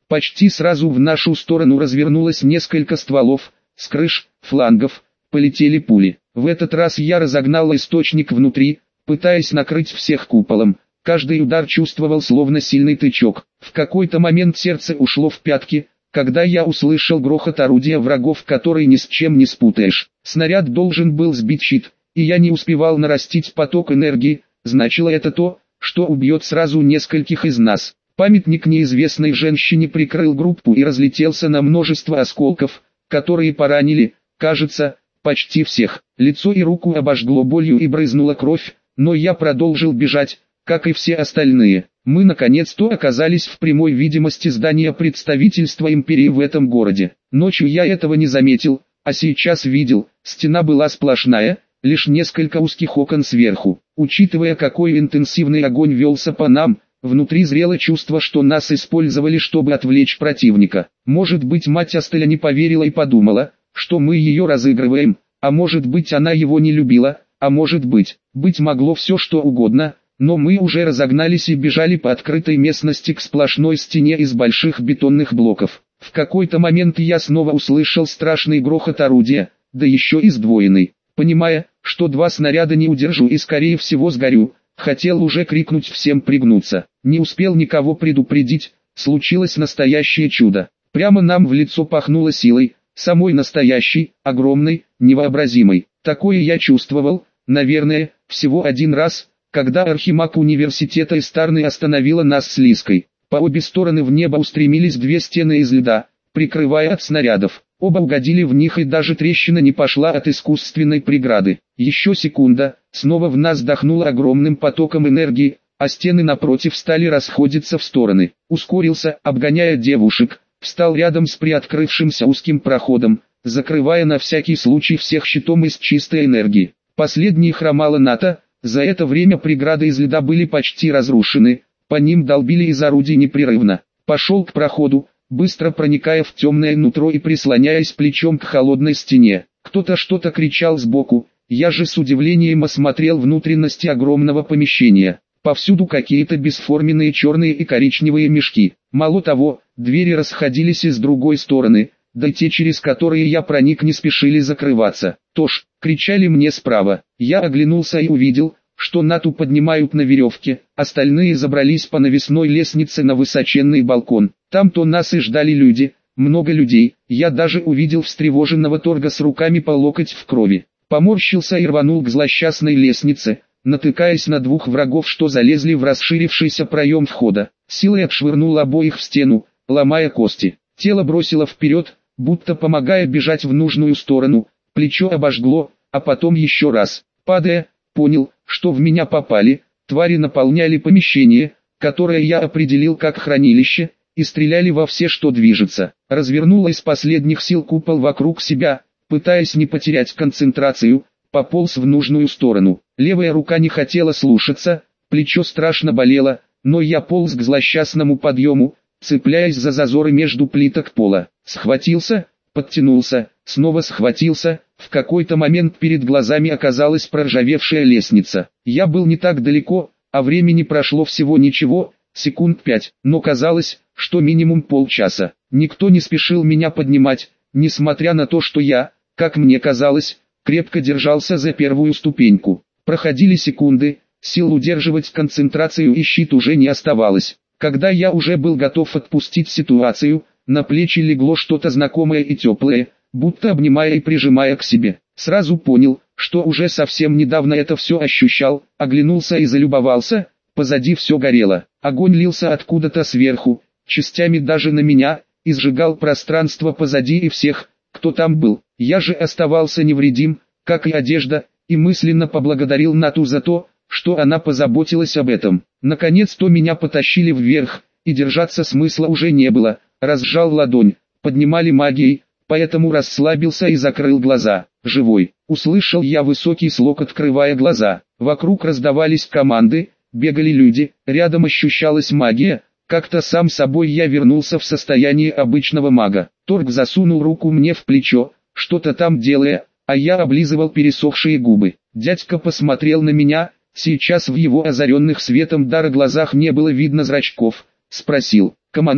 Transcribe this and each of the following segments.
Почти сразу в нашу сторону развернулось несколько стволов, с крыш, флангов, полетели пули. В этот раз я разогнал источник внутри, пытаясь накрыть всех куполом. Каждый удар чувствовал словно сильный тычок. В какой-то момент сердце ушло в пятки, когда я услышал грохот орудия врагов, который ни с чем не спутаешь. Снаряд должен был сбить щит, и я не успевал нарастить поток энергии. Значило это то, что убьет сразу нескольких из нас. Памятник неизвестной женщине прикрыл группу и разлетелся на множество осколков, которые поранили, кажется, почти всех. Лицо и руку обожгло болью и брызнула кровь, но я продолжил бежать, как и все остальные. Мы наконец-то оказались в прямой видимости здания представительства империи в этом городе. Ночью я этого не заметил, а сейчас видел. Стена была сплошная, лишь несколько узких окон сверху. Учитывая, какой интенсивный огонь велся по нам, внутри зрело чувство, что нас использовали, чтобы отвлечь противника. Может быть, мать Астеля не поверила и подумала, что мы ее разыгрываем, а может быть, она его не любила, а может быть могло все что угодно, но мы уже разогнались и бежали по открытой местности к сплошной стене из больших бетонных блоков. В какой-то момент я снова услышал страшный грохот орудия, да еще и сдвоенный. Понимая, что 2 снаряда не удержу и скорее всего сгорю, хотел уже крикнуть всем пригнуться. Не успел никого предупредить, случилось настоящее чудо. Прямо нам в лицо пахнуло силой, самой настоящей, огромной, невообразимой. Такое я чувствовал, наверное, всего один раз, когда архимаг университета Истарны остановила нас с Лиской. По обе стороны в небо устремились 2 стены из льда, прикрывая от снарядов. Оба угодили в них, и даже трещина не пошла от искусственной преграды. Еще секунда, снова в нас дохнуло огромным потоком энергии, а стены напротив стали расходиться в стороны. Ускорился, обгоняя девушек, встал рядом с приоткрывшимся узким проходом, закрывая на всякий случай всех щитом из чистой энергии. Последний хромала Ната. За это время преграды из льда были почти разрушены, по ним долбили из орудий непрерывно. Пошел к проходу, быстро проникая в темное нутро и прислоняясь плечом к холодной стене. Кто-то что-то кричал сбоку, я же с удивлением осмотрел внутренности огромного помещения. Повсюду какие-то бесформенные черные и коричневые мешки. Мало того, двери расходились и с другой стороны, да и те, через которые я проник, не спешили закрываться. «Тош!» — кричали мне справа. Я оглянулся и увидел, что Нату поднимают на веревке, остальные забрались по навесной лестнице на высоченный балкон. Там-то нас и ждали люди, много людей. Я даже увидел встревоженного торга с руками по локоть в крови. Поморщился и рванул к злосчастной лестнице, натыкаясь на 2 врагов, что залезли в расширившийся проем входа. Силой отшвырнул обоих в стену, ломая кости. Тело бросило вперед, будто помогая бежать в нужную сторону, плечо обожгло, а потом еще раз. Падая, понял, что в меня попали. Твари наполняли помещение, которое я определил как хранилище, и стреляли во все, что движется. Развернул из последних сил купол вокруг себя, пытаясь не потерять концентрацию, пополз в нужную сторону. Левая рука не хотела слушаться, плечо страшно болело, но я полз к злосчастному подъему, цепляясь за зазоры между плиток пола. Схватился, подтянулся, снова схватился. В какой-то момент перед глазами оказалась проржавевшая лестница. Я был не так далеко, а времени прошло всего ничего, секунд 5, но казалось, что минимум полчаса. Никто не спешил меня поднимать, несмотря на то, что я, как мне казалось, крепко держался за первую ступеньку. Проходили секунды, сил удерживать концентрацию и щит уже не оставалось. Когда я уже был готов отпустить ситуацию, на плечи легло что-то знакомое и теплое, будто обнимая и прижимая к себе. Сразу понял, что уже совсем недавно это все ощущал, оглянулся и залюбовался, позади все горело. Огонь лился откуда-то сверху, частями даже на меня, и сжигал пространство позади и всех, кто там был. Я же оставался невредим, как и одежда, и мысленно поблагодарил Нату за то, что она позаботилась об этом. Наконец-то меня потащили вверх, и держаться смысла уже не было. Разжал ладонь, поднимали магией, поэтому расслабился и закрыл глаза. «Живой!» — услышал я высокий слог, открывая глаза. Вокруг раздавались команды, бегали люди, рядом ощущалась магия. Как-то сам собой я вернулся в состояние обычного мага. Торг засунул руку мне в плечо, что-то там делая, а я облизывал пересохшие губы. Дядька посмотрел на меня, сейчас в его озаренных светом дара глазах не было видно зрачков. Спросил: «Командир,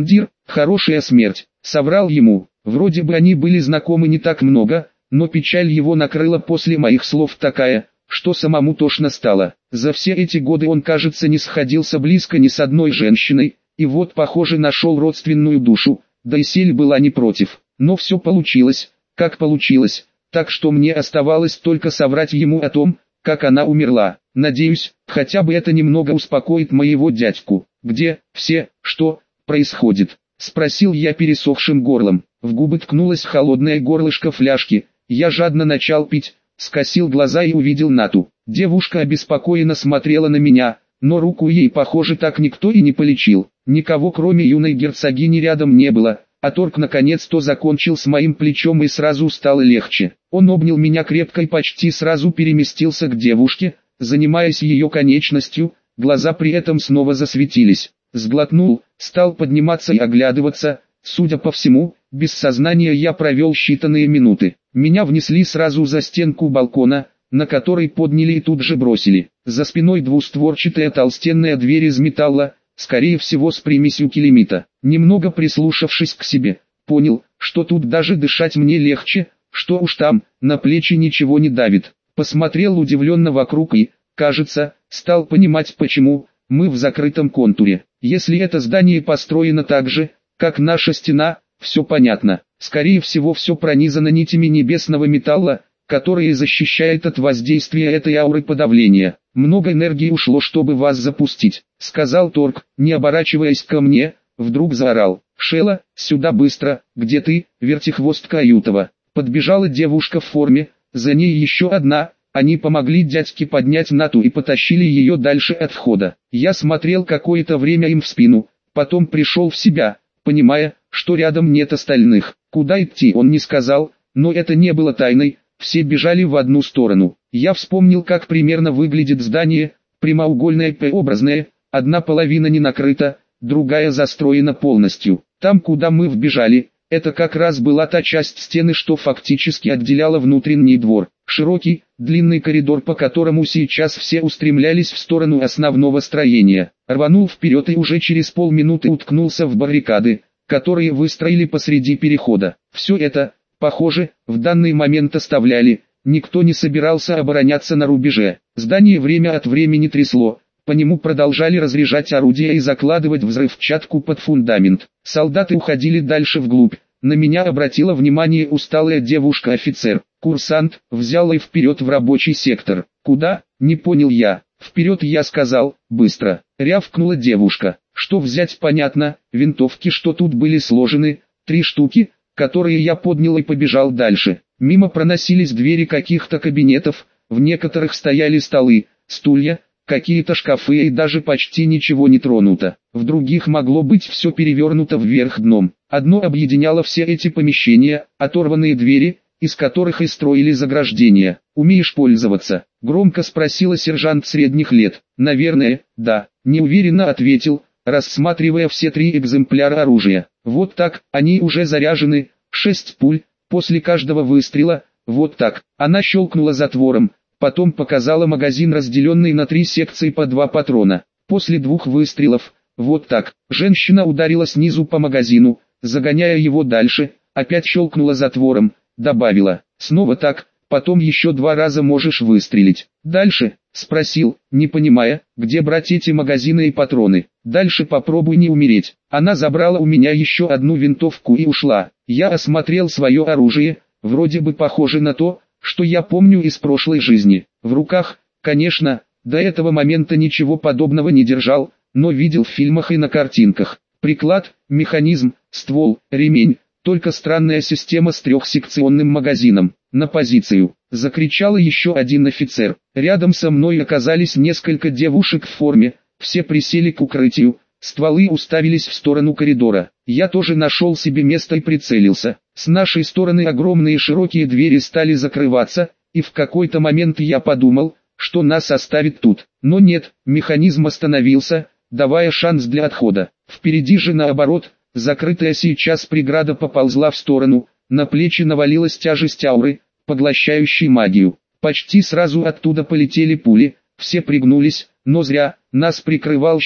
Хорошая смерть, соврал ему. Вроде бы они были знакомы не так много, но печаль его накрыла после моих слов такая, что самому тошно стало. За все эти годы он, кажется, не сходился близко ни с одной женщиной, и вот, похоже, нашел родственную душу, да и Сель была не против. Но все получилось, как получилось, так что мне оставалось только соврать ему о том, как она умерла. Надеюсь, хотя бы это немного успокоит моего дядьку. «Где все, что происходит?» — спросил я пересохшим горлом. В губы ткнулось холодное горлышко фляжки, я жадно начал пить, скосил глаза и увидел Нату. Девушка обеспокоенно смотрела на меня, но руку ей, похоже, так никто и не полечил. Никого кроме юной герцогини рядом не было, а Торг наконец-то закончил с моим плечом и сразу стало легче. Он обнял меня крепко и почти сразу переместился к девушке, занимаясь ее конечностью, глаза при этом снова засветились. Сглотнул, стал подниматься и оглядываться, судя по всему, без сознания я провел считанные минуты. Меня внесли сразу за стенку балкона, на который подняли и тут же бросили. За спиной двустворчатая толстенная дверь из металла, скорее всего с примесью килимита. Немного прислушавшись к себе, понял, что тут даже дышать мне легче, что уж там, на плечи ничего не давит. Посмотрел удивленно вокруг и, кажется, стал понимать почему, мы в закрытом контуре. Если это здание построено так же, как наша стена, все понятно. Скорее всего все пронизано нитями небесного металла, которые защищают от воздействия этой ауры подавления. Много энергии ушло, чтобы вас запустить, сказал Торг, не оборачиваясь ко мне, вдруг заорал. Шела, сюда быстро, где ты, вертихвостка Аютова. Подбежала девушка в форме, за ней еще одна, они помогли дядьке поднять Нату и потащили ее дальше от входа. Я смотрел какое-то время им в спину, потом пришел в себя, понимая, что рядом нет остальных. Куда идти он не сказал, но это не было тайной, все бежали в одну сторону. Я вспомнил, как примерно выглядит здание, прямоугольное П-образное, одна половина не накрыта, другая застроена полностью. Там, куда мы вбежали, это как раз была та часть стены, что фактически отделяла внутренний двор. Широкий, длинный коридор, по которому сейчас все устремлялись в сторону основного строения. Рванул вперед и уже через полминуты уткнулся в баррикады, которые выстроили посреди перехода. Все это, похоже, в данный момент оставляли, никто не собирался обороняться на рубеже. Здание время от времени трясло, по нему продолжали разряжать орудия и закладывать взрывчатку под фундамент. Солдаты уходили дальше вглубь, на меня обратила внимание усталая девушка-офицер. Курсант, взял и вперед в рабочий сектор. Куда? Не понял я. Вперед, я сказал, быстро. Рявкнула девушка. Что взять, понятно, винтовки, что тут были сложены, 3 штуки, которые я поднял и побежал дальше. Мимо проносились двери каких-то кабинетов, в некоторых стояли столы, стулья, какие-то шкафы и даже почти ничего не тронуто. В других могло быть все перевернуто вверх дном. Одно объединяло все эти помещения, оторванные двери, из которых и строили заграждения. «Умеешь пользоваться?» — громко спросила сержант средних лет. «Наверное, да», — неуверенно ответил, рассматривая все 3 экземпляра оружия. «Вот так, они уже заряжены, 6 пуль, после каждого выстрела, вот так». Она щелкнула затвором, потом показала магазин, разделенный на 3 секции по 2 патрона. После 2 выстрелов, вот так. Женщина ударила снизу по магазину, загоняя его дальше, опять щелкнула затвором. Добавила, снова так, потом еще 2 раза можешь выстрелить. Дальше, спросил, не понимая, где брать эти магазины и патроны. Дальше попробуй не умереть. Она забрала у меня еще одну винтовку и ушла. Я осмотрел свое оружие, вроде бы похоже на то, что я помню из прошлой жизни. В руках, конечно, до этого момента ничего подобного не держал, но видел в фильмах и на картинках. Приклад, механизм, ствол, ремень. Только странная система с 3-секционным магазином. «На позицию!» — закричал еще один офицер. Рядом со мной оказались несколько девушек в форме, все присели к укрытию, стволы уставились в сторону коридора. Я тоже нашел себе место и прицелился. С нашей стороны огромные широкие двери стали закрываться, и в какой-то момент я подумал, что нас оставит тут. Но нет, механизм остановился, давая шанс для отхода. Впереди же наоборот, закрытая сейчас преграда поползла в сторону, на плечи навалилась тяжесть ауры, поглощающей магию. Почти сразу оттуда полетели пули, все пригнулись, но зря, нас прикрывал щит,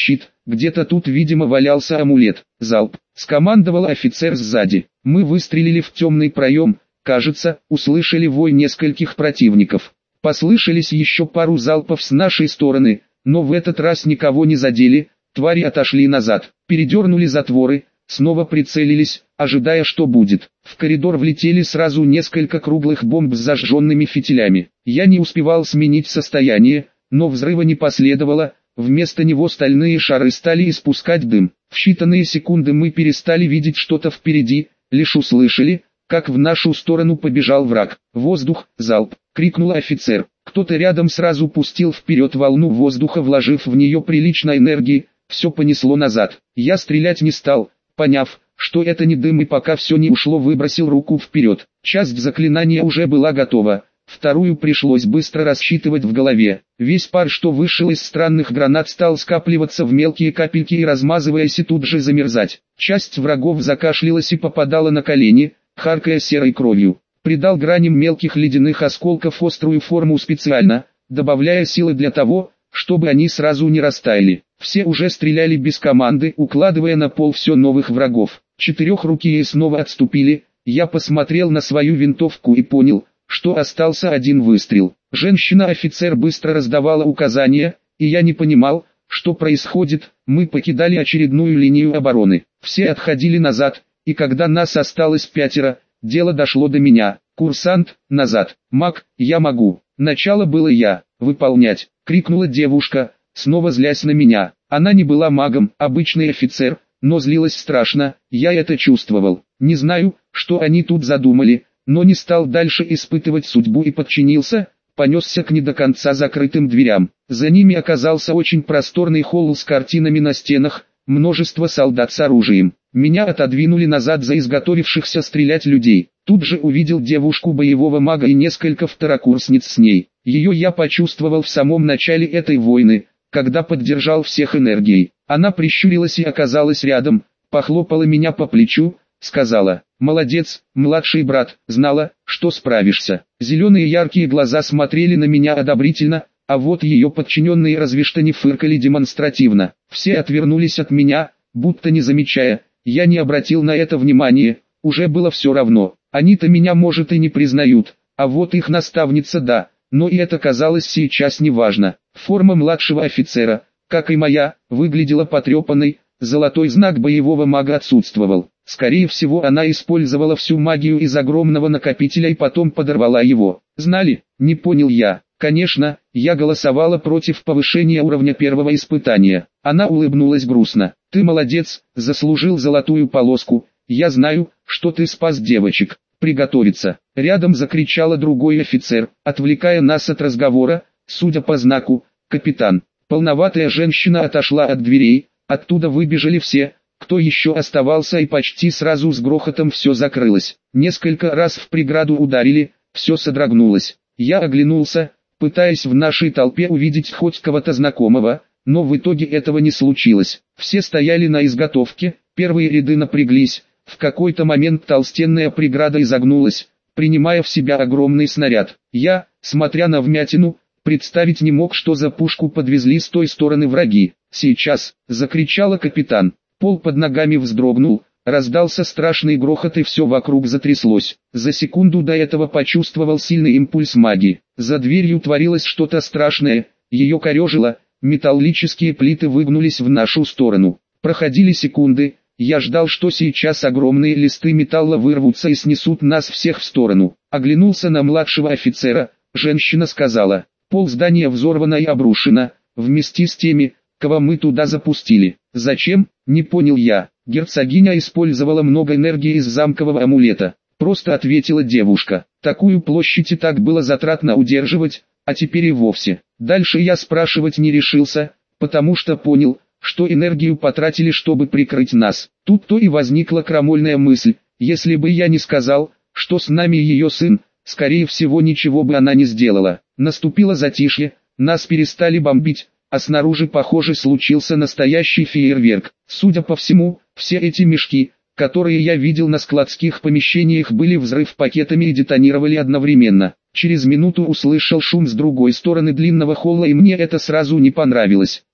где-то тут видимо валялся амулет. Залп, скомандовал офицер сзади. Мы выстрелили в темный проем, кажется, услышали вой нескольких противников. Послышались еще пару залпов с нашей стороны, но в этот раз никого не задели, твари отошли назад, передернули затворы, снова прицелились, ожидая что будет. В коридор влетели сразу несколько круглых бомб с зажженными фитилями. Я не успевал сменить состояние, но взрыва не последовало, вместо него стальные шары стали испускать дым. В считанные секунды мы перестали видеть что-то впереди, лишь услышали, как в нашу сторону побежал враг. «Воздух! Залп!» — крикнул офицер. Кто-то рядом сразу пустил вперед волну воздуха, вложив в нее прилично энергии, все понесло назад. Я стрелять не стал, поняв, что это не дым, и пока все не ушло, выбросил руку вперед. Часть заклинания уже была готова, вторую пришлось быстро рассчитывать в голове. Весь пар, что вышел из странных гранат, стал скапливаться в мелкие капельки и, размазываясь, и тут же замерзать. Часть врагов закашлялась и попадала на колени, харкая серой кровью. Придал граням мелких ледяных осколков острую форму специально, добавляя силы для того, чтобы они сразу не растаяли. Все уже стреляли без команды, укладывая на пол все новых врагов. Четырехрукие снова отступили. Я посмотрел на свою винтовку и понял, что остался один выстрел. Женщина-офицер быстро раздавала указания, и я не понимал, что происходит. Мы покидали очередную линию обороны. Все отходили назад, и когда нас осталось 5, дело дошло до меня. «Курсант, назад! Маг, я могу!» «Начало было я, выполнять!» — крикнула девушка, снова злясь на меня. Она не была магом, обычный офицер, но злилась страшно, я это чувствовал. Не знаю, что они тут задумали, но не стал дальше испытывать судьбу и подчинился, понесся к не до конца закрытым дверям. За ними оказался очень просторный холл с картинами на стенах, множество солдат с оружием. Меня отодвинули назад за изготовившихся стрелять людей. Тут же увидел девушку боевого мага и несколько второкурсниц с ней. Ее я почувствовал в самом начале этой войны, когда поддержал всех энергией. Она прищурилась и оказалась рядом, похлопала меня по плечу, сказала: «Молодец, младший брат, знала, что справишься». Зеленые яркие глаза смотрели на меня одобрительно, а вот ее подчиненные разве что не фыркали демонстративно. Все отвернулись от меня, будто не замечая. Я не обратил на это внимания, уже было все равно. Они-то меня, может, и не признают, а вот их наставница да, но и это казалось сейчас неважно. Форма младшего офицера, как и моя, выглядела потрепанной, золотой знак боевого мага отсутствовал. Скорее всего, она использовала всю магию из огромного накопителя и потом подорвала его. Знали? Не понял я. Конечно, я голосовала против повышения уровня первого испытания. Она улыбнулась грустно. Ты молодец, заслужил золотую полоску. Я знаю, что ты спас девочек. Приготовиться. Рядом закричала другой офицер, отвлекая нас от разговора, судя по знаку, капитан. Полноватая женщина отошла от дверей, оттуда выбежали все, кто еще оставался, и почти сразу с грохотом все закрылось. Несколько раз в преграду ударили, все содрогнулось. Я оглянулся, пытаясь в нашей толпе увидеть хоть кого-то знакомого, но в итоге этого не случилось. Все стояли на изготовке, первые ряды напряглись, в какой-то момент толстенная преграда изогнулась, принимая в себя огромный снаряд. Я, смотря на вмятину, представить не мог, что за пушку подвезли с той стороны враги. «Сейчас!» — закричала капитан. Пол под ногами вздрогнул, раздался страшный грохот и все вокруг затряслось. За секунду до этого почувствовал сильный импульс магии. За дверью творилось что-то страшное, ее корежило, металлические плиты выгнулись в нашу сторону. Проходили секунды, я ждал, что сейчас огромные листы металла вырвутся и снесут нас всех в сторону. Оглянулся на младшего офицера, женщина сказала: «Пол здания взорвано и обрушено, вместе с теми, кого мы туда запустили». «Зачем?» — не понял я. «Герцогиня использовала много энергии из замкового амулета», — просто ответила девушка. «Такую площадь и так было затратно удерживать, а теперь и вовсе». Дальше я спрашивать не решился, потому что понял, что энергию потратили, чтобы прикрыть нас. Тут-то и возникла крамольная мысль: если бы я не сказал, что с нами ее сын, скорее всего ничего бы она не сделала. Наступило затишье, нас перестали бомбить, а снаружи, похоже, случился настоящий фейерверк. Судя по всему, все эти мешки, которые я видел на складских помещениях, были взрыв-пакетами и детонировали одновременно. Через минуту услышал шум с другой стороны длинного холла, и мне это сразу не понравилось. То,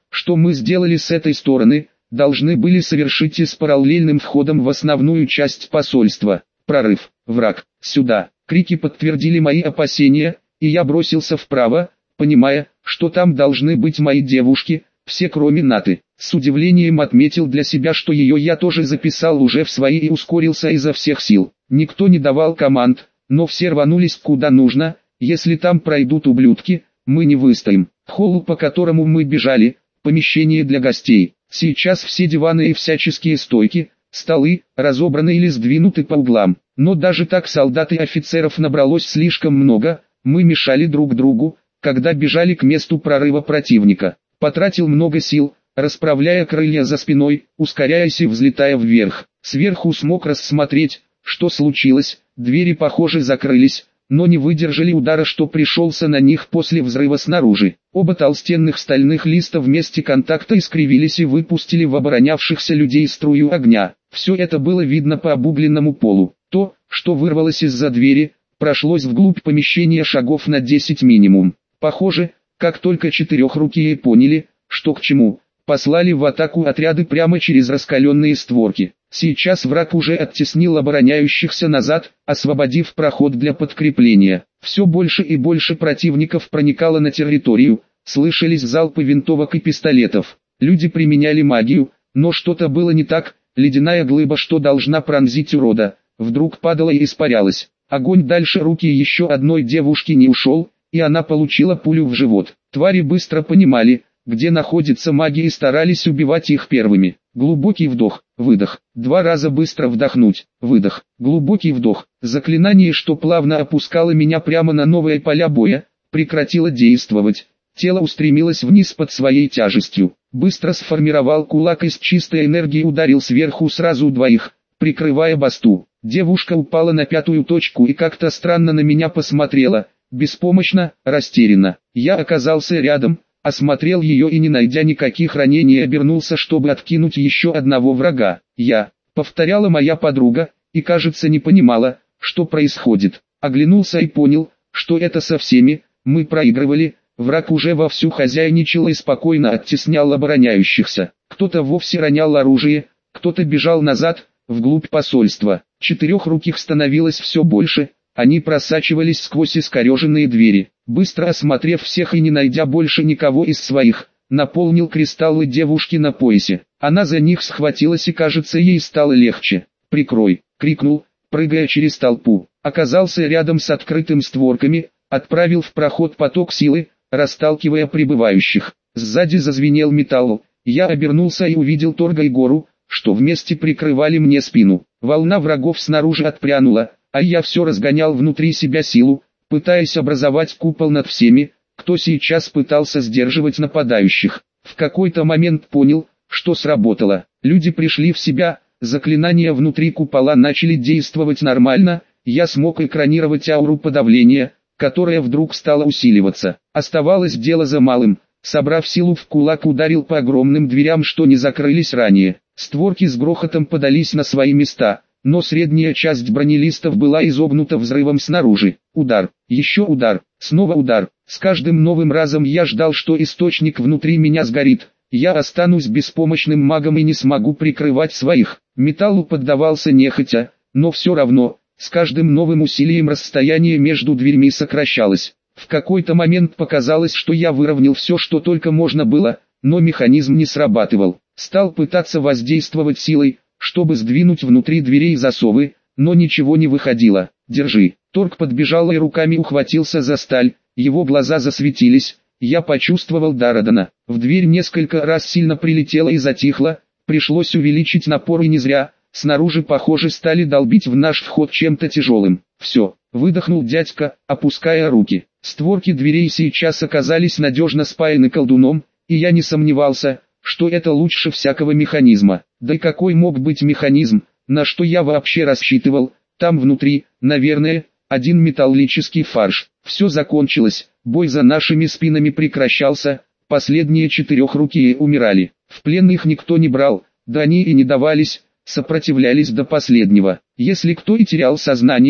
что мы сделали с этой стороны, должны были совершить и с параллельным входом в основную часть посольства. Прорыв, враг, сюда. Крики подтвердили мои опасения, и я бросился вправо, понимая, что там должны быть мои девушки, все кроме Наты. С удивлением отметил для себя, что ее я тоже записал уже в свои и ускорился изо всех сил. Никто не давал команд, но все рванулись куда нужно. Если там пройдут ублюдки, мы не выстоим. Холл, по которому мы бежали, помещение для гостей. Сейчас все диваны и всяческие стойки, столы, разобраны или сдвинуты по углам. Но даже так солдат и офицеров набралось слишком много, мы мешали друг другу, когда бежали к месту прорыва противника. Потратил много сил, расправляя крылья за спиной, ускоряясь и взлетая вверх. Сверху смог рассмотреть, что случилось, двери похоже закрылись, но не выдержали удара, что пришелся на них после взрыва снаружи. Оба толстенных стальных листа в месте контакта искривились и выпустили в оборонявшихся людей струю огня. Все это было видно по обугленному полу. То, что вырвалось из-за двери, прошлось вглубь помещения шагов на 10 минимум. Похоже, как только четырехрукие поняли, что к чему, послали в атаку отряды прямо через раскаленные створки. Сейчас враг уже оттеснил обороняющихся назад, освободив проход для подкрепления. Все больше и больше противников проникало на территорию, слышались залпы винтовок и пистолетов. Люди применяли магию, но что-то было не так, ледяная глыба, что должна пронзить урода, вдруг падала и испарялась. Огонь дальше руки еще одной девушки не ушел, и она получила пулю в живот. Твари быстро понимали, где находится магия, и старались убивать их первыми. Глубокий вдох, выдох, 2 раза быстро вдохнуть, выдох, глубокий вдох. Заклинание, что плавно опускало меня прямо на новые поля боя, прекратило действовать. Тело устремилось вниз под своей тяжестью. Быстро сформировал кулак из чистой энергии, ударил сверху сразу 2, прикрывая басту. Девушка упала на 5-ю точку и как-то странно на меня посмотрела, беспомощно, растерянно. Я оказался рядом, осмотрел ее и, не найдя никаких ранений, обернулся, чтобы откинуть еще одного врага. Повторяла моя подруга, и, кажется, не понимала, что происходит. Оглянулся и понял, что это со всеми, мы проигрывали, враг уже вовсю хозяйничал и спокойно оттеснял обороняющихся. Кто-то вовсе ронял оружие, кто-то бежал назад, вглубь посольства. Четырехруких становилось все больше, они просачивались сквозь искореженные двери. Быстро осмотрев всех и не найдя больше никого из своих, наполнил кристаллы девушки на поясе. Она за них схватилась и, кажется, ей стало легче. «Прикрой!» — крикнул, прыгая через толпу. Оказался рядом с открытым створками, отправил в проход поток силы, расталкивая прибывающих. Сзади зазвенел металл. Я обернулся и увидел Торга и Гору, что вместе прикрывали мне спину. Волна врагов снаружи отпрянула, а я все разгонял внутри себя силу, пытаясь образовать купол над всеми, кто сейчас пытался сдерживать нападающих. В какой-то момент понял, что сработало. Люди пришли в себя, заклинания внутри купола начали действовать нормально, я смог экранировать ауру подавления, которая вдруг стала усиливаться. Оставалось дело за малым. Собрав силу в кулак, ударил по огромным дверям, что не закрылись ранее. Створки с грохотом подались на свои места, но средняя часть бронелистов была изогнута взрывом снаружи. Удар, еще удар, снова удар. С каждым новым разом я ждал, что источник внутри меня сгорит. Я останусь беспомощным магом и не смогу прикрывать своих. Металлу поддавался нехотя, но все равно, с каждым новым усилием расстояние между дверьми сокращалось. В какой-то момент показалось, что я выровнял все, что только можно было, но механизм не срабатывал. Стал пытаться воздействовать силой, чтобы сдвинуть внутри дверей засовы, но ничего не выходило. «Держи». Торг подбежал и руками ухватился за сталь, его глаза засветились. Я почувствовал Дарадана. В дверь несколько раз сильно прилетела и затихла, пришлось увеличить напор, и не зря. Снаружи, похоже, стали долбить в наш вход чем-то тяжелым. «Все», — выдохнул дядька, опуская руки. Створки дверей сейчас оказались надежно спаяны колдуном, и я не сомневался, что это лучше всякого механизма. Да и какой мог быть механизм, на что я вообще рассчитывал? Там внутри, наверное, один металлический фарш. Все закончилось, бой за нашими спинами прекращался, последние четырехрукие умирали. В плен их никто не брал, да они и не давались, сопротивлялись до последнего. Если кто и терял сознание,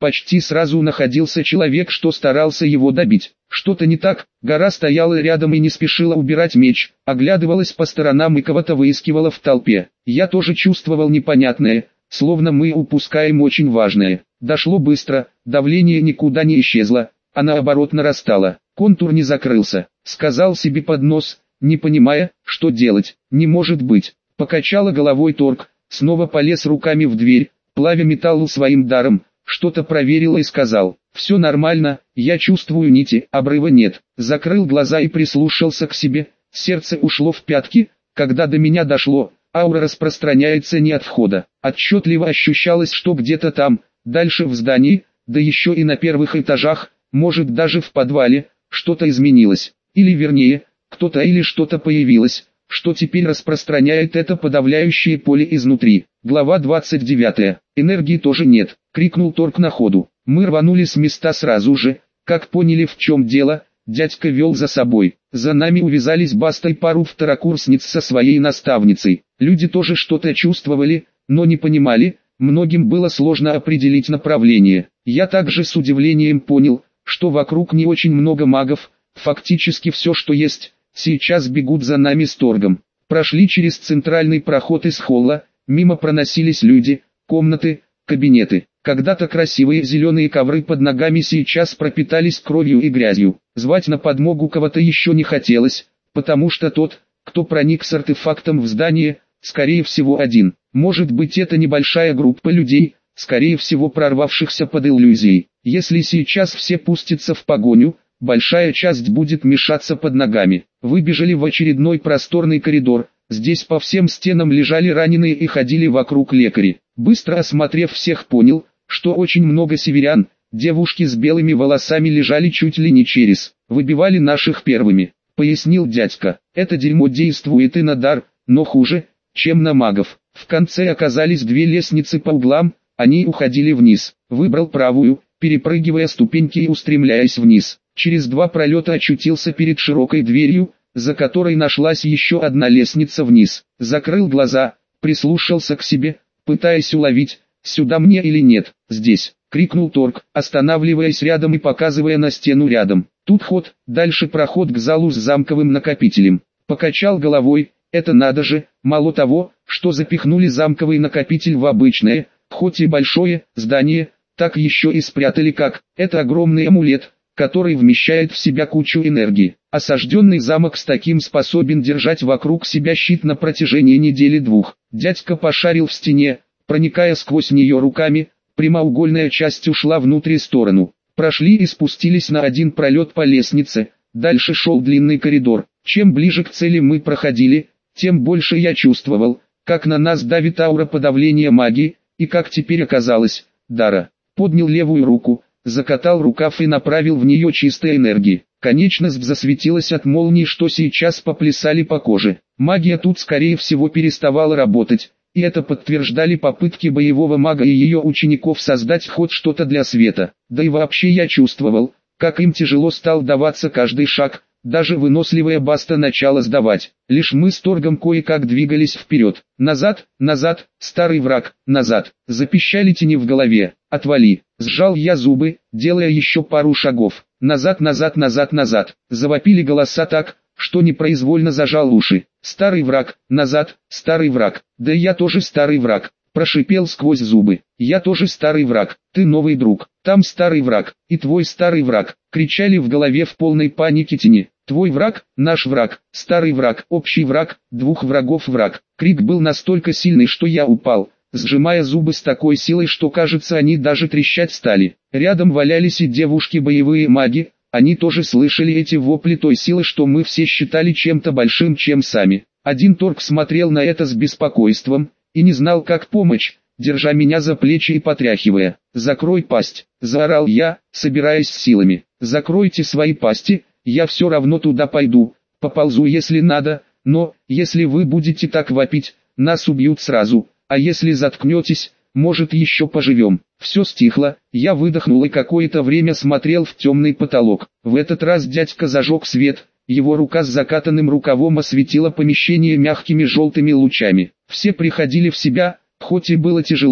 почти сразу находился человек, что старался его добить. Что-то не так, гора стояла рядом и не спешила убирать меч, оглядывалась по сторонам и кого-то выискивала в толпе. Я тоже чувствовал непонятное, словно мы упускаем очень важное. Дошло быстро, давление никуда не исчезло, а наоборот нарастало. Контур не закрылся, сказал себе под нос, не понимая, что делать. Не может быть. Покачала головой Торг, снова полез руками в дверь, плавя металл своим даром, что-то проверил и сказал: «Все нормально, я чувствую нити, обрыва нет». Закрыл глаза и прислушался к себе, сердце ушло в пятки, когда до меня дошло, аура распространяется не от входа. Отчетливо ощущалось, что где-то там, дальше в здании, да еще и на первых этажах, может даже в подвале, что-то изменилось. Или вернее, кто-то или что-то появилось, что теперь распространяет это подавляющее поле изнутри. Глава 29. Энергии тоже нет, крикнул Торг на ходу. Мы рванули с места сразу же, как поняли, в чем дело. Дядька вел за собой. За нами увязались Баста и пару второкурсниц со своей наставницей. Люди тоже что-то чувствовали, но не понимали, многим было сложно определить направление. Я также с удивлением понял, что вокруг не очень много магов, фактически все, что есть, сейчас бегут за нами с Торгом. Прошли через центральный проход из холла, мимо проносились люди, комнаты, кабинеты. Когда-то красивые зеленые ковры под ногами сейчас пропитались кровью и грязью. Звать на подмогу кого-то еще не хотелось, потому что тот, кто проник с артефактом в здание, скорее всего один. Может быть, это небольшая группа людей, скорее всего прорвавшихся под иллюзией. Если сейчас все пустятся в погоню, большая часть будет мешаться под ногами. Выбежали в очередной просторный коридор. Здесь по всем стенам лежали раненые и ходили вокруг лекари. Быстро осмотрев всех, понял, что очень много северян, девушки с белыми волосами лежали чуть ли не через, выбивали наших первыми, пояснил дядька. Это дерьмо действует и на дар, но хуже, чем на магов. В конце оказались две лестницы по углам, они уходили вниз. Выбрал правую, перепрыгивая ступеньки и устремляясь вниз. Через два пролета очутился перед широкой дверью, за которой нашлась еще одна лестница вниз. Закрыл глаза, прислушался к себе, пытаясь уловить, сюда мне или нет. Здесь, крикнул Торг, останавливаясь рядом и показывая на стену рядом. Тут ход, дальше проход к залу с замковым накопителем. Покачал головой, это надо же, мало того, что запихнули замковый накопитель в обычное, хоть и большое, здание, так еще и спрятали как, это огромный амулет, который вмещает в себя кучу энергии. Осажденный замок с таким способен держать вокруг себя щит на протяжении недели-двух. Дядька пошарил в стене, проникая сквозь нее руками, прямоугольная часть ушла внутрь сторону. Прошли и спустились на один пролет по лестнице, дальше шел длинный коридор. Чем ближе к цели мы проходили, тем больше я чувствовал, как на нас давит аура подавления магии, и как теперь оказалось, дара. Поднял левую руку, закатал рукав и направил в нее чистой энергии. Конечность засветилась от молний, что сейчас поплясали по коже. Магия тут скорее всего переставала работать, и это подтверждали попытки боевого мага и ее учеников создать хоть что-то для света. Да и вообще я чувствовал, как им тяжело стал даваться каждый шаг, даже выносливая Баста начала сдавать. Лишь мы с Торгом кое-как двигались вперед. Назад, назад, старый враг, назад. Запищали тени в голове. Отвали. Сжал я зубы, делая еще пару шагов. Назад, назад, назад, назад. Завопили голоса так, что непроизвольно зажал уши. Старый враг, назад, старый враг. Да я тоже старый враг. Прошипел сквозь зубы. Я тоже старый враг, ты новый друг. Там старый враг, и твой старый враг. Кричали в голове в полной панике тени. Твой враг, наш враг, старый враг, общий враг, двух врагов враг. Крик был настолько сильный, что я упал, сжимая зубы с такой силой, что кажется, они даже трещать стали. Рядом валялись и девушки боевые маги, они тоже слышали эти вопли той силы, что мы все считали чем-то большим, чем сами. Один Торг смотрел на это с беспокойством, и не знал, как помочь, держа меня за плечи и потряхивая. «Закрой пасть!» – заорал я, собираясь с силами. «Закройте свои пасти, я все равно туда пойду, поползу если надо, но, если вы будете так вопить, нас убьют сразу, а если заткнетесь, может еще поживем». Все стихло, я выдохнул и какое-то время смотрел в темный потолок. В этот раз дядька зажег свет, его рука с закатанным рукавом осветила помещение мягкими желтыми лучами. Все приходили в себя, хоть и было тяжело,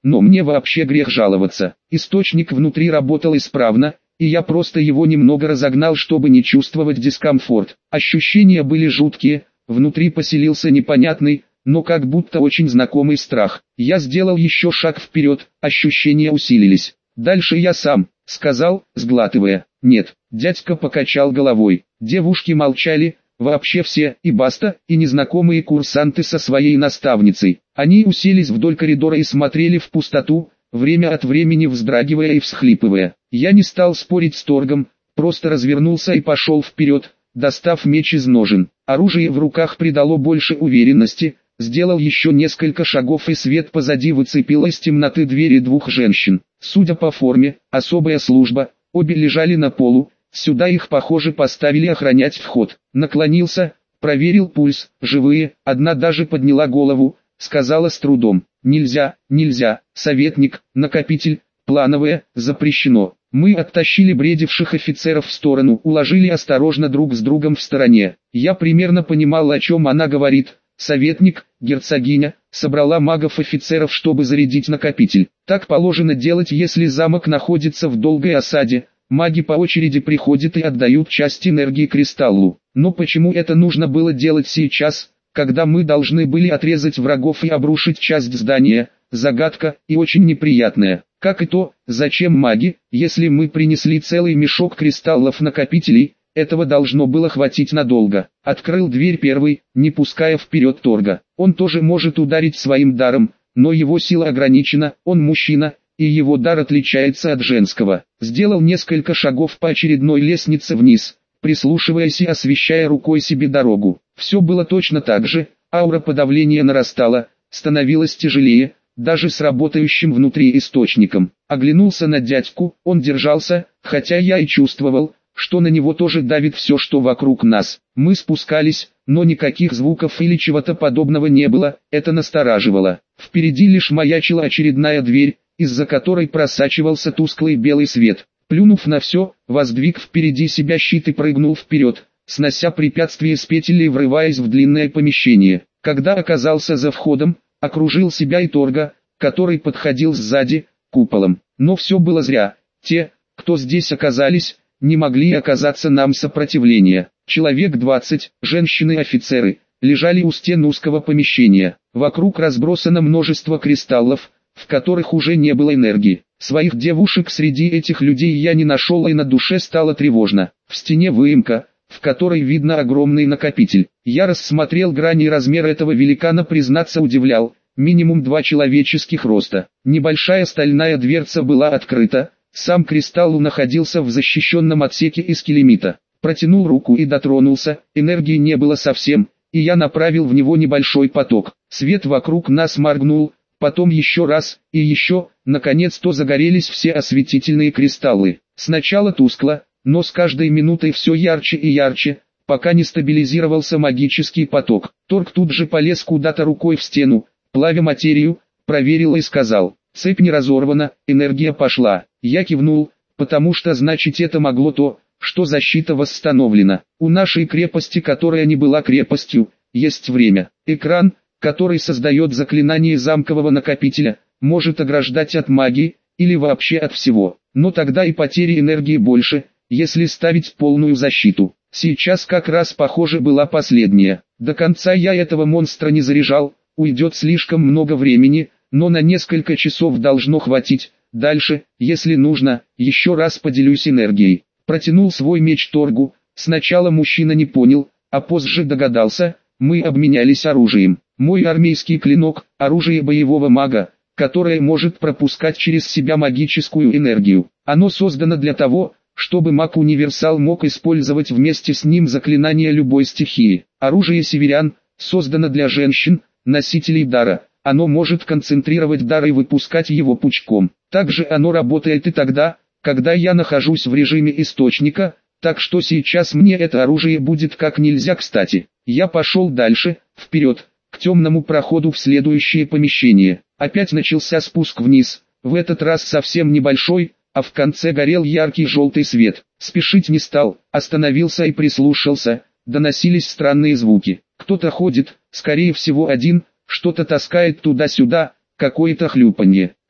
но мне вообще грех жаловаться. Источник внутри работал исправно, и я просто его немного разогнал, чтобы не чувствовать дискомфорт. Ощущения были жуткие, внутри поселился непонятный, но как будто очень знакомый страх. Я сделал еще шаг вперед, ощущения усилились. «Дальше я сам», — сказал, сглатывая. «Нет», — дядька покачал головой. Девушки молчали, вообще все, и Баста, и незнакомые курсанты со своей наставницей. Они уселись вдоль коридора и смотрели в пустоту, время от времени вздрагивая и всхлипывая. Я не стал спорить с торгом, просто развернулся и пошел вперед, достав меч из ножен. Оружие в руках придало больше уверенности. Сделал еще несколько шагов, и свет позади выцепил из темноты двери двух женщин. Судя по форме, особая служба, обе лежали на полу, сюда их, похоже, поставили охранять вход. Наклонился, проверил пульс, живые, одна даже подняла голову, сказала с трудом: «Нельзя, нельзя, советник, накопитель, плановое, запрещено». Мы оттащили бредивших офицеров в сторону, уложили осторожно друг с другом в стороне. Я примерно понимал, о чем она говорит. Советник, герцогиня, собрала магов-офицеров, чтобы зарядить накопитель. Так положено делать, если замок находится в долгой осаде. Маги по очереди приходят и отдают часть энергии кристаллу. Но почему это нужно было делать сейчас, когда мы должны были отрезать врагов и обрушить часть здания? Загадка, и очень неприятная. Как и то, зачем маги, если мы принесли целый мешок кристаллов-накопителей? Этого должно было хватить надолго. Открыл дверь первый, не пуская вперед торга. Он тоже может ударить своим даром, но его сила ограничена, он мужчина, и его дар отличается от женского. Сделал несколько шагов по очередной лестнице вниз, прислушиваясь и освещая рукой себе дорогу. Все было точно так же, аура подавления нарастала, становилась тяжелее, даже с работающим внутри источником. Оглянулся на дядьку, он держался, хотя я и чувствовал, что на него тоже давит все, что вокруг нас. Мы спускались, но никаких звуков или чего-то подобного не было, это настораживало. Впереди лишь маячила очередная дверь, из-за которой просачивался тусклый белый свет. Плюнув на все, воздвиг впереди себя щит и прыгнул вперед, снося препятствия с петель и врываясь в длинное помещение. Когда оказался за входом, окружил себя и торга, который подходил сзади, куполом. Но все было зря. Те, кто здесь оказались, не могли оказаться нам сопротивления. Человек 20, женщины-офицеры, лежали у стен узкого помещения. Вокруг разбросано множество кристаллов, в которых уже не было энергии. Своих девушек среди этих людей я не нашел, и на душе стало тревожно. В стене выемка, в которой видно огромный накопитель. Я рассмотрел грани, и размер этого великана, признаться, удивлял. Минимум 2 человеческих роста. Небольшая стальная дверца была открыта. Сам кристалл находился в защищенном отсеке из келемита. Протянул руку и дотронулся, энергии не было совсем, и я направил в него небольшой поток. Свет вокруг нас моргнул, потом еще раз, и еще, наконец-то загорелись все осветительные кристаллы. Сначала тускло, но с каждой минутой все ярче и ярче, пока не стабилизировался магический поток. Торг тут же полез куда-то рукой в стену, плавя материю, проверил и сказал: «Цепь не разорвана, энергия пошла». Я кивнул, потому что значит это могло то, что защита восстановлена. У нашей крепости, которая не была крепостью, есть время. Экран, который создает заклинание замкового накопителя, может ограждать от магии, или вообще от всего. Но тогда и потери энергии больше, если ставить полную защиту. Сейчас как раз, похоже, была последняя. До конца я этого монстра не заряжал, уйдет слишком много времени, но на несколько часов должно хватить. Дальше, если нужно, еще раз поделюсь энергией. Протянул свой меч торгу. Сначала мужчина не понял, а позже догадался. Мы обменялись оружием. Мой армейский клинок – оружие боевого мага, которое может пропускать через себя магическую энергию. Оно создано для того, чтобы маг-универсал мог использовать вместе с ним заклинания любой стихии. Оружие северян создано для женщин, носителей дара. Оно может концентрировать дар и выпускать его пучком. Также оно работает и тогда, когда я нахожусь в режиме источника, так что сейчас мне это оружие будет как нельзя кстати. Я пошел дальше, вперед, к темному проходу в следующее помещение. Опять начался спуск вниз, в этот раз совсем небольшой, а в конце горел яркий желтый свет. Спешить не стал, остановился и прислушался, доносились странные звуки. Кто-то ходит, скорее всего один, что-то таскает туда-сюда, какое-то хлюпанье.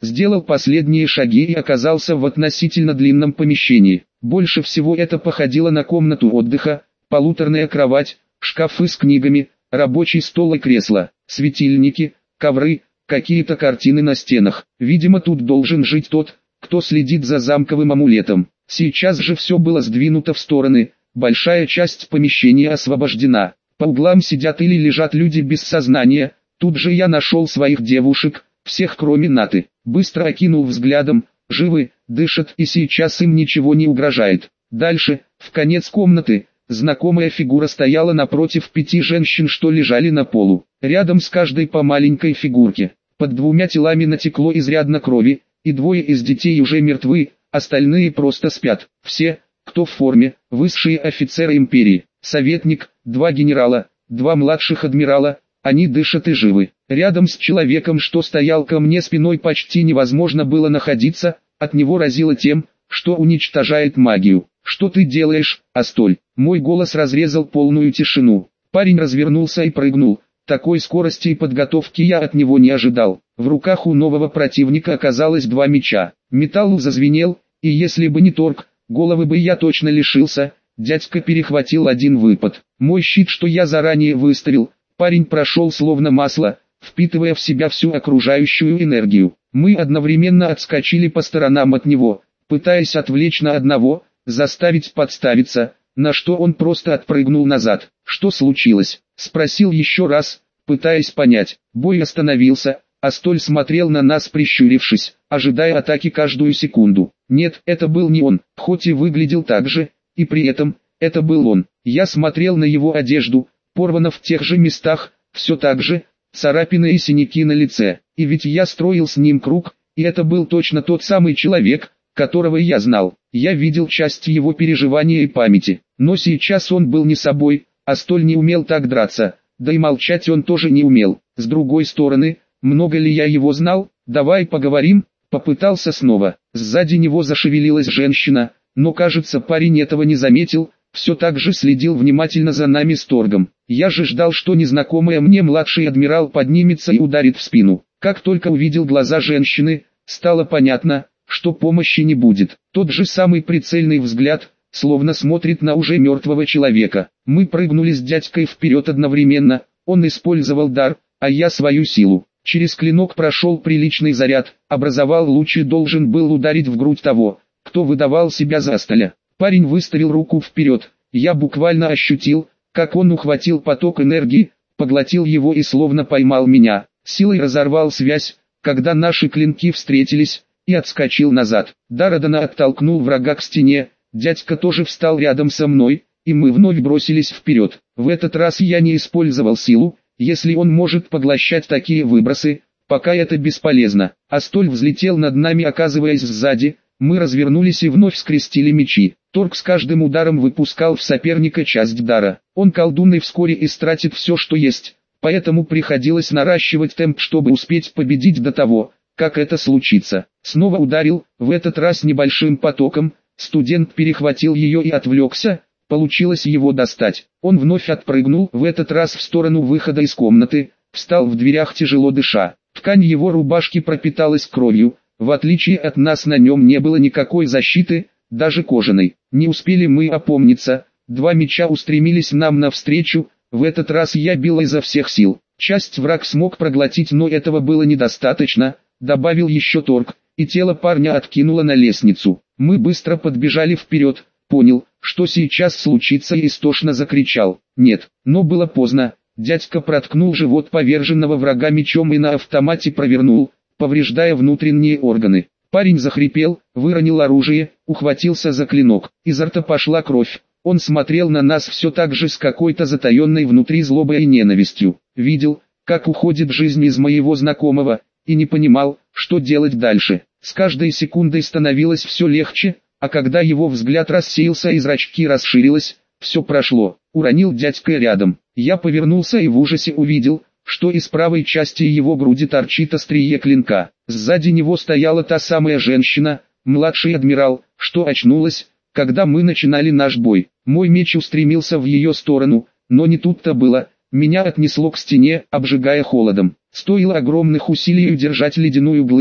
Сделал последние шаги и оказался в относительно длинном помещении. Больше всего это походило на комнату отдыха: полуторная кровать, шкафы с книгами, рабочий стол и кресло, светильники, ковры, какие-то картины на стенах. Видимо, тут должен жить тот, кто следит за замковым амулетом. Сейчас же все было сдвинуто в стороны, большая часть помещения освобождена. По углам сидят или лежат люди без сознания. Тут же я нашел своих девушек, всех кроме Наты. Быстро окинул взглядом, живы, дышат и сейчас им ничего не угрожает. Дальше, в конец комнаты, знакомая фигура стояла напротив 5 женщин, что лежали на полу. Рядом с каждой по маленькой фигурке. Под 2 телами натекло изрядно крови, и 2 из детей уже мертвы, остальные просто спят. Все, кто в форме, высшие офицеры империи. Советник, 2 генерала, 2 младших адмирала, они дышат и живы. Рядом с человеком, что стоял ко мне спиной, почти невозможно было находиться, от него разило тем, что уничтожает магию. «Что ты делаешь, Астоль?» Мой голос разрезал полную тишину. Парень развернулся и прыгнул. Такой скорости и подготовки я от него не ожидал. В руках у нового противника оказалось 2 меча. Металл зазвенел, и если бы не торг, головы бы я точно лишился. Дядька перехватил один выпад. Мой щит, что я заранее выставил, парень прошел словно масло, впитывая в себя всю окружающую энергию. Мы одновременно отскочили по сторонам от него, пытаясь отвлечь на одного, заставить подставиться, на что он просто отпрыгнул назад. «Что случилось?» — спросил еще раз, пытаясь понять. Бой остановился, Астоль смотрел на нас, прищурившись, ожидая атаки каждую секунду. Нет, это был не он, хоть и выглядел так же, и при этом, это был он. Я смотрел на его одежду, порвана в тех же местах, все так же, царапины и синяки на лице. И ведь я строил с ним круг, и это был точно тот самый человек, которого я знал. Я видел часть его переживания и памяти, но сейчас он был не собой, Астоль не умел так драться, да и молчать он тоже не умел. С другой стороны, много ли я его знал? «Давай поговорим», попытался снова. Сзади него зашевелилась женщина, но кажется, парень этого не заметил, все так же следил внимательно за нами с торгом. Я же ждал, что незнакомый мне младший адмирал поднимется и ударит в спину. Как только увидел глаза женщины, стало понятно, что помощи не будет. Тот же самый прицельный взгляд, словно смотрит на уже мертвого человека. Мы прыгнули с дядькой вперед одновременно, он использовал дар, а я свою силу. Через клинок прошел приличный заряд, образовал луч и должен был ударить в грудь того, кто выдавал себя за Астоля. Парень выставил руку вперед, я буквально ощутил, как он ухватил поток энергии, поглотил его и словно поймал меня, силой разорвал связь, когда наши клинки встретились, и отскочил назад. Дарадана оттолкнул врага к стене, дядька тоже встал рядом со мной, и мы вновь бросились вперед. В этот раз я не использовал силу, если он может поглощать такие выбросы, пока это бесполезно. Астоль взлетел над нами, оказываясь сзади, мы развернулись и вновь скрестили мечи. Торг с каждым ударом выпускал в соперника часть дара. Он колдун и вскоре истратит все, что есть, поэтому приходилось наращивать темп, чтобы успеть победить до того, как это случится. Снова ударил, в этот раз небольшим потоком, студент перехватил ее и отвлекся, получилось его достать. Он вновь отпрыгнул, в этот раз в сторону выхода из комнаты, встал в дверях, тяжело дыша. Ткань его рубашки пропиталась кровью, в отличие от нас на нем не было никакой защиты, даже кожаной. Не успели мы опомниться, 2 меча устремились нам навстречу, в этот раз я бил изо всех сил. Часть враг смог проглотить, но этого было недостаточно, добавил еще торг, и тело парня откинуло на лестницу. Мы быстро подбежали вперед, понял, что сейчас случится, и истошно закричал. Нет, но было поздно. Дядька проткнул живот поверженного врага мечом и на автомате провернул, повреждая внутренние органы. Парень захрипел, выронил оружие, ухватился за клинок. Изо рта пошла кровь. Он смотрел на нас все так же с какой-то затаенной внутри злобой и ненавистью. Видел, как уходит жизнь из моего знакомого, и не понимал, что делать дальше. С каждой секундой становилось все легче, а когда его взгляд рассеялся и зрачки расширились, все прошло. Уронил дядька рядом. Я повернулся и в ужасе увидел, что из правой части его груди торчит острие клинка. Сзади него стояла та самая женщина, младший адмирал, что очнулась, когда мы начинали наш бой. Мой меч устремился в ее сторону, но не тут-то было. Меня отнесло к стене, обжигая холодом. Стоило огромных усилий удержать ледяную глыбу,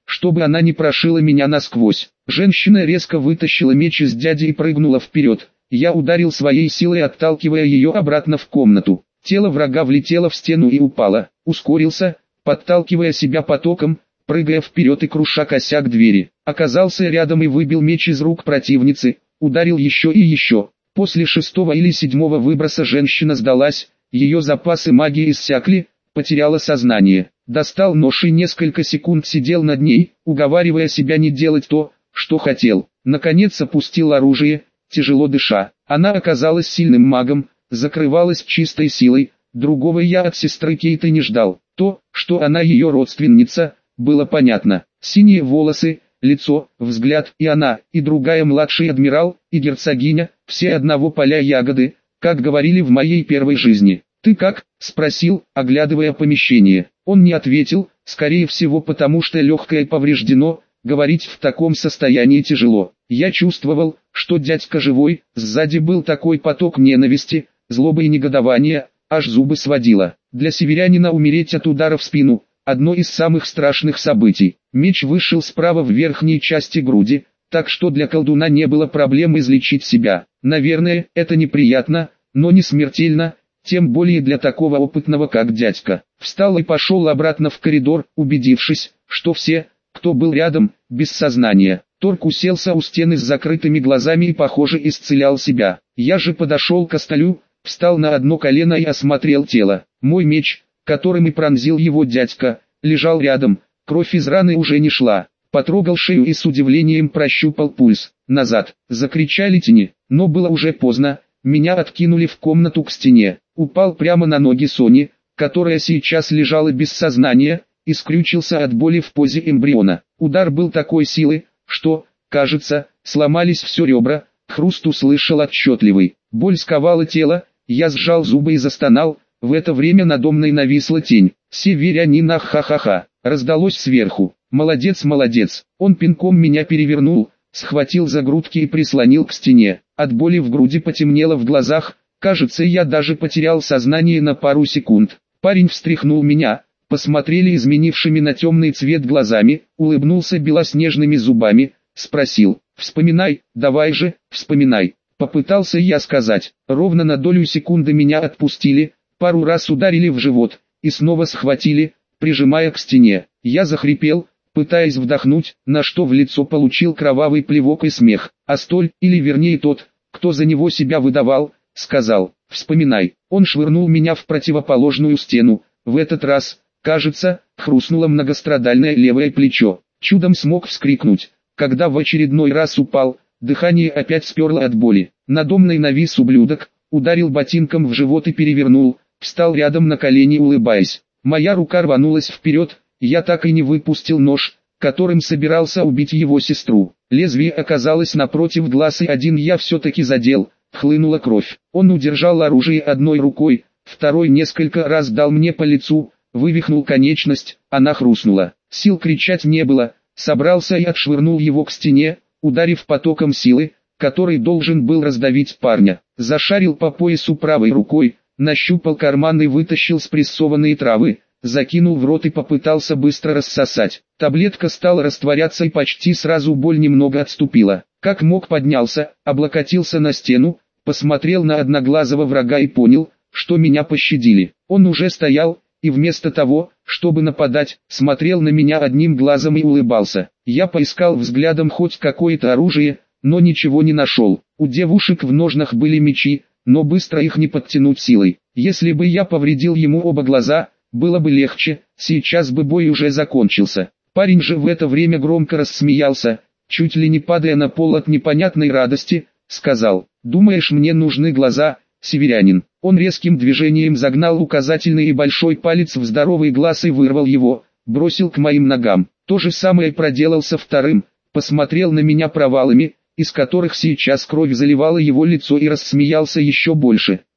чтобы она не прошила меня насквозь. Женщина резко вытащила меч из дяди и прыгнула вперед. Я ударил своей силой, отталкивая ее обратно в комнату. Тело врага влетело в стену и упало. Ускорился, подталкивая себя потоком, прыгая вперед и круша косяк двери. Оказался рядом и выбил меч из рук противницы, ударил еще и еще. После 6-го или 7-го выброса женщина сдалась, ее запасы магии иссякли, потеряла сознание. Достал нож и несколько секунд сидел над ней, уговаривая себя не делать то, что хотел. Наконец опустил оружие, тяжело дыша. Она оказалась сильным магом, закрывалась чистой силой, другого я от сестры Кейты не ждал. То, что она ее родственница, было понятно. Синие волосы, лицо, взгляд, и она, и другая младший адмирал, и герцогиня, все одного поля ягоды, как говорили в моей первой жизни. «Ты как?» – спросил, оглядывая помещение. Он не ответил, скорее всего потому что легкое повреждено, говорить в таком состоянии тяжело. Я чувствовал, что дядька живой, сзади был такой поток ненависти, злобы и негодования, аж зубы сводило. Для северянина умереть от удара в спину – одно из самых страшных событий. Меч вышел справа в верхней части груди, так что для колдуна не было проблем излечить себя. Наверное, это неприятно, но не смертельно, тем более для такого опытного как дядька. Встал и пошел обратно в коридор, убедившись, что все, кто был рядом, без сознания. Торг уселся у стены с закрытыми глазами и, похоже, исцелял себя. Я же подошел к столу, встал на одно колено и осмотрел тело. Мой меч, которым и пронзил его дядька, лежал рядом, кровь из раны уже не шла. Потрогал шею и с удивлением прощупал пульс. Назад, закричали тени, но было уже поздно, меня откинули в комнату к стене. Упал прямо на ноги Сони, которая сейчас лежала без сознания, и скрючился от боли в позе эмбриона. Удар был такой силы, что, кажется, сломались все ребра, хруст услышал отчетливый. Боль сковала тело, я сжал зубы и застонал. В это время надо мной нависла тень. «Северянин, ах-ха-ха-ха!» раздалось сверху. «Молодец, молодец!» Он пинком меня перевернул, схватил за грудки и прислонил к стене. От боли в груди потемнело в глазах, кажется, я даже потерял сознание на пару секунд. Парень встряхнул меня, посмотрели изменившими на темный цвет глазами, улыбнулся белоснежными зубами, спросил: «Вспоминай, давай же, вспоминай». Попытался я сказать, ровно на долю секунды меня отпустили, пару раз ударили в живот, и снова схватили, прижимая к стене. Я захрипел, пытаясь вдохнуть, на что в лицо получил кровавый плевок и смех. А столь, или вернее тот, кто за него себя выдавал, сказал: «Вспоминай». Он швырнул меня в противоположную стену. В этот раз, кажется, хрустнуло многострадальное левое плечо. Чудом смог вскрикнуть, когда в очередной раз упал, дыхание опять сперло от боли. Надо мной навис ублюдок, ударил ботинком в живот и перевернул, встал рядом на колени, улыбаясь. Моя рука рванулась вперед, я так и не выпустил нож, которым собирался убить его сестру. Лезвие оказалось напротив глаз, и один я все-таки задел, хлынула кровь. Он удержал оружие одной рукой, второй несколько раз дал мне по лицу, вывихнул конечность, она хрустнула. Сил кричать не было, собрался и отшвырнул его к стене, ударив потоком силы, который должен был раздавить парня. Зашарил по поясу правой рукой, нащупал карман и вытащил спрессованные травы, закинул в рот и попытался быстро рассосать. Таблетка стала растворяться и почти сразу боль немного отступила. Как мог поднялся, облокотился на стену, посмотрел на одноглазого врага и понял, что меня пощадили. Он уже стоял, и вместо того, чтобы нападать, смотрел на меня одним глазом и улыбался. Я поискал взглядом хоть какое-то оружие, но ничего не нашел. У девушек в ножнах были мечи, но быстро их не подтянуть силой. Если бы я повредил ему оба глаза, было бы легче, сейчас бы бой уже закончился. Парень же в это время громко рассмеялся, чуть ли не падая на пол от непонятной радости, сказал: «Думаешь, мне нужны глаза, северянин?» Он резким движением загнал указательный и большой палец в здоровый глаз и вырвал его, бросил к моим ногам. То же самое проделал со вторым, посмотрел на меня провалами, из которых сейчас кровь заливала его лицо, и рассмеялся еще больше.